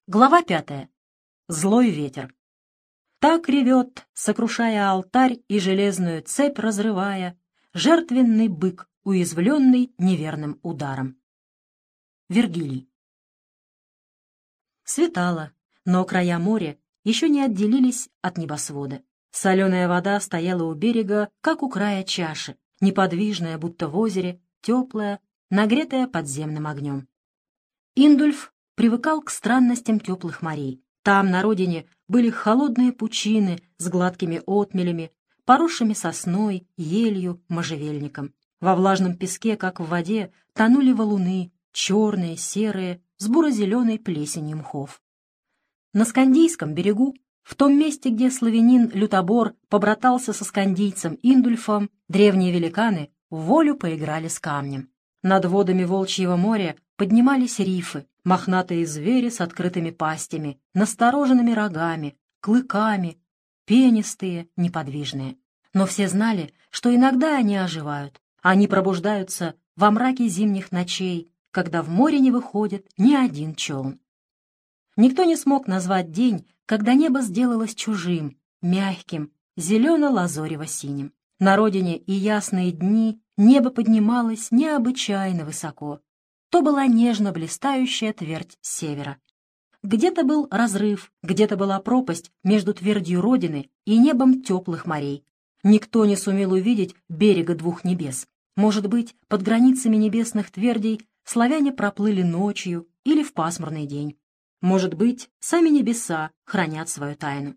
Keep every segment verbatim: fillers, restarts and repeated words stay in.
Глава пятая. Злой ветер. Так ревет, сокрушая алтарь и железную цепь разрывая, жертвенный бык, уязвленный неверным ударом. Вергилий. Светало, но края моря еще не отделились от небосвода. Соленая вода стояла у берега, как у края чаши, неподвижная, будто в озере, теплая, нагретая подземным огнем. Индульф привыкал к странностям теплых морей. Там, на родине, были холодные пучины с гладкими отмелями, поросшими сосной, елью, можжевельником. Во влажном песке, как в воде, тонули валуны, черные, серые, с буро-зеленой плесенью мхов. На Скандийском берегу, в том месте, где славянин Лютобор побратался со скандийцем Индульфом, древние великаны в волю поиграли с камнем. Над водами Волчьего моря поднимались рифы, мохнатые звери с открытыми пастями, настороженными рогами, клыками, пенистые, неподвижные. Но все знали, что иногда они оживают. Они пробуждаются во мраке зимних ночей, когда в море не выходит ни один челн. Никто не смог назвать день, когда небо сделалось чужим, мягким, зелено-лазорево-синим. На родине и ясные дни небо поднималось необычайно высоко. То была нежно блистающая твердь севера. Где-то был разрыв, где-то была пропасть между твердью родины и небом теплых морей. Никто не сумел увидеть берега двух небес. Может быть, под границами небесных твердей славяне проплыли ночью или в пасмурный день. Может быть, сами небеса хранят свою тайну.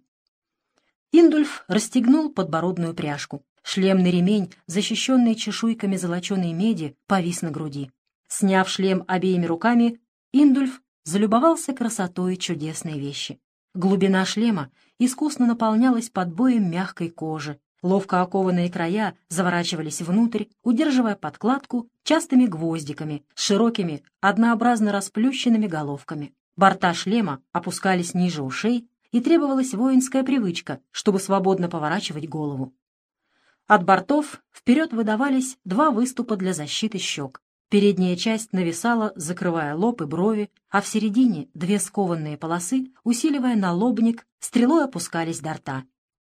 Индульф расстегнул подбородную пряжку. Шлемный ремень, защищенный чешуйками золоченой меди, повис на груди. Сняв шлем обеими руками, Индульф залюбовался красотой чудесной вещи. Глубина шлема искусно наполнялась подбоем мягкой кожи. Ловко окованные края заворачивались внутрь, удерживая подкладку частыми гвоздиками с широкими, однообразно расплющенными головками. Борта шлема опускались ниже ушей, и требовалась воинская привычка, чтобы свободно поворачивать голову. От бортов вперед выдавались два выступа для защиты щек. Передняя часть нависала, закрывая лоб и брови, а в середине две скованные полосы, усиливая налобник, стрелой опускались до рта.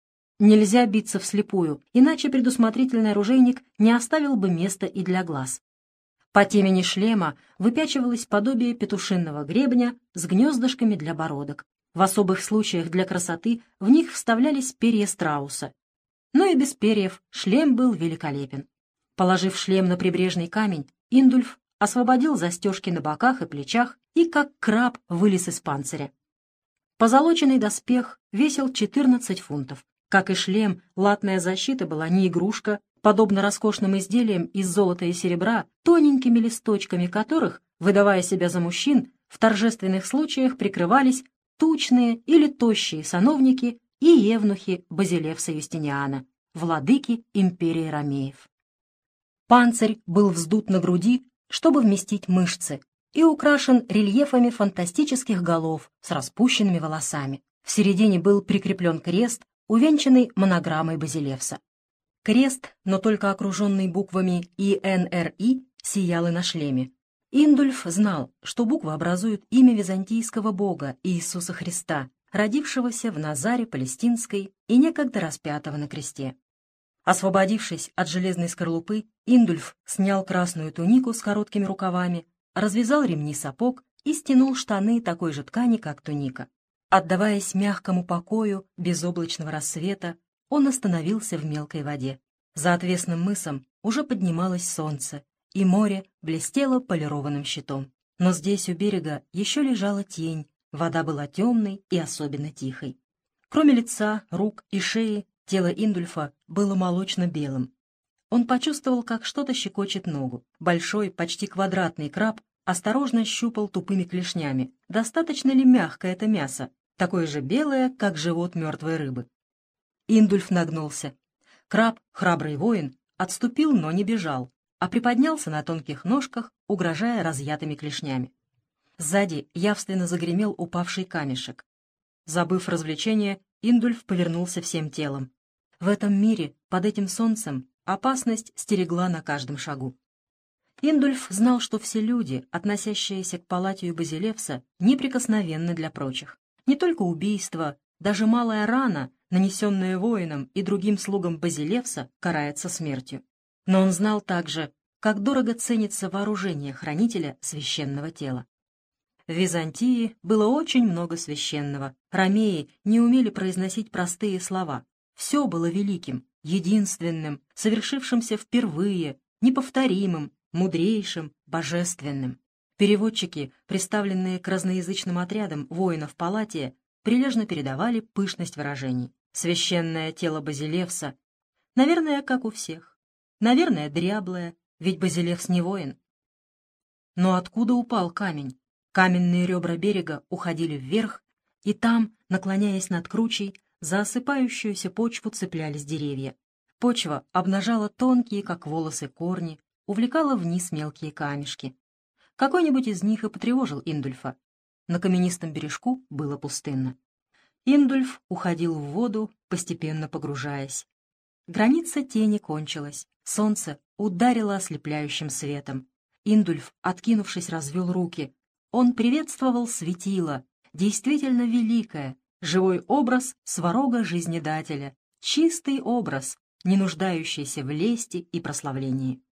Нельзя биться вслепую, иначе предусмотрительный оружейник не оставил бы места и для глаз. По темени шлема выпячивалось подобие петушинного гребня с гнездышками для бородок. В особых случаях для красоты в них вставлялись перья страуса. Но и без перьев шлем был великолепен. Положив шлем на прибрежный камень, Индульф освободил застежки на боках и плечах и, как краб, вылез из панциря. Позолоченный доспех весил четырнадцать фунтов. Как и шлем, латная защита была не игрушка, подобно роскошным изделиям из золота и серебра, тоненькими листочками которых, выдавая себя за мужчин, в торжественных случаях прикрывались тучные или тощие сановники и евнухи Базилевса Юстиниана, владыки империи ромеев. Панцирь был вздут на груди, чтобы вместить мышцы, и украшен рельефами фантастических голов с распущенными волосами. В середине был прикреплен крест, увенчанный монограммой Базилевса. Крест, но только окруженный буквами И Н Р И, сиял и на шлеме. Индульф знал, что буквы образуют имя византийского бога Иисуса Христа, родившегося в Назаре Палестинской и некогда распятого на кресте. Освободившись от железной скорлупы, Индульф снял красную тунику с короткими рукавами, развязал ремни сапог и стянул штаны такой же ткани, как туника. Отдаваясь мягкому покою безоблачного рассвета, он остановился в мелкой воде. За отвесным мысом уже поднималось солнце, и море блестело полированным щитом. Но здесь у берега еще лежала тень, вода была темной и особенно тихой. Кроме лица, рук и шеи, тело Индульфа было молочно-белым. Он почувствовал, как что-то щекочет ногу. Большой, почти квадратный краб осторожно щупал тупыми клешнями, достаточно ли мягко это мясо, такое же белое, как живот мертвой рыбы. Индульф нагнулся. Краб, храбрый воин, отступил, но не бежал, а приподнялся на тонких ножках, угрожая разъятыми клешнями. Сзади явственно загремел упавший камешек. Забыв развлечение, Индульф повернулся всем телом. В этом мире, под этим солнцем, опасность стерегла на каждом шагу. Индульф знал, что все люди, относящиеся к Паллатию Базилевса, неприкосновенны для прочих. Не только убийство, даже малая рана, нанесенная воинам и другим слугам Базилевса, карается смертью. Но он знал также, как дорого ценится вооружение хранителя священного тела. В Византии было очень много священного. Ромеи не умели произносить простые слова. Все было великим, единственным, совершившимся впервые, неповторимым, мудрейшим, божественным. Переводчики, представленные к разноязычным отрядам воинов Паллатия, прилежно передавали пышность выражений. Священное тело Базилевса, наверное, как у всех. Наверное, дряблое, ведь Базилевс не воин. Но откуда упал камень? Каменные ребра берега уходили вверх, и там, наклоняясь над кручей, за осыпающуюся почву цеплялись деревья. Почва обнажала тонкие, как волосы, корни, увлекала вниз мелкие камешки. Какой-нибудь из них и потревожил Индульфа. На каменистом бережку было пустынно. Индульф уходил в воду, постепенно погружаясь. Граница тени кончилась, солнце ударило ослепляющим светом. Индульф, откинувшись, развел руки. Он приветствовал светило, действительно великое, живой образ сварога-жизнедателя, чистый образ, не нуждающийся в лести и прославлении.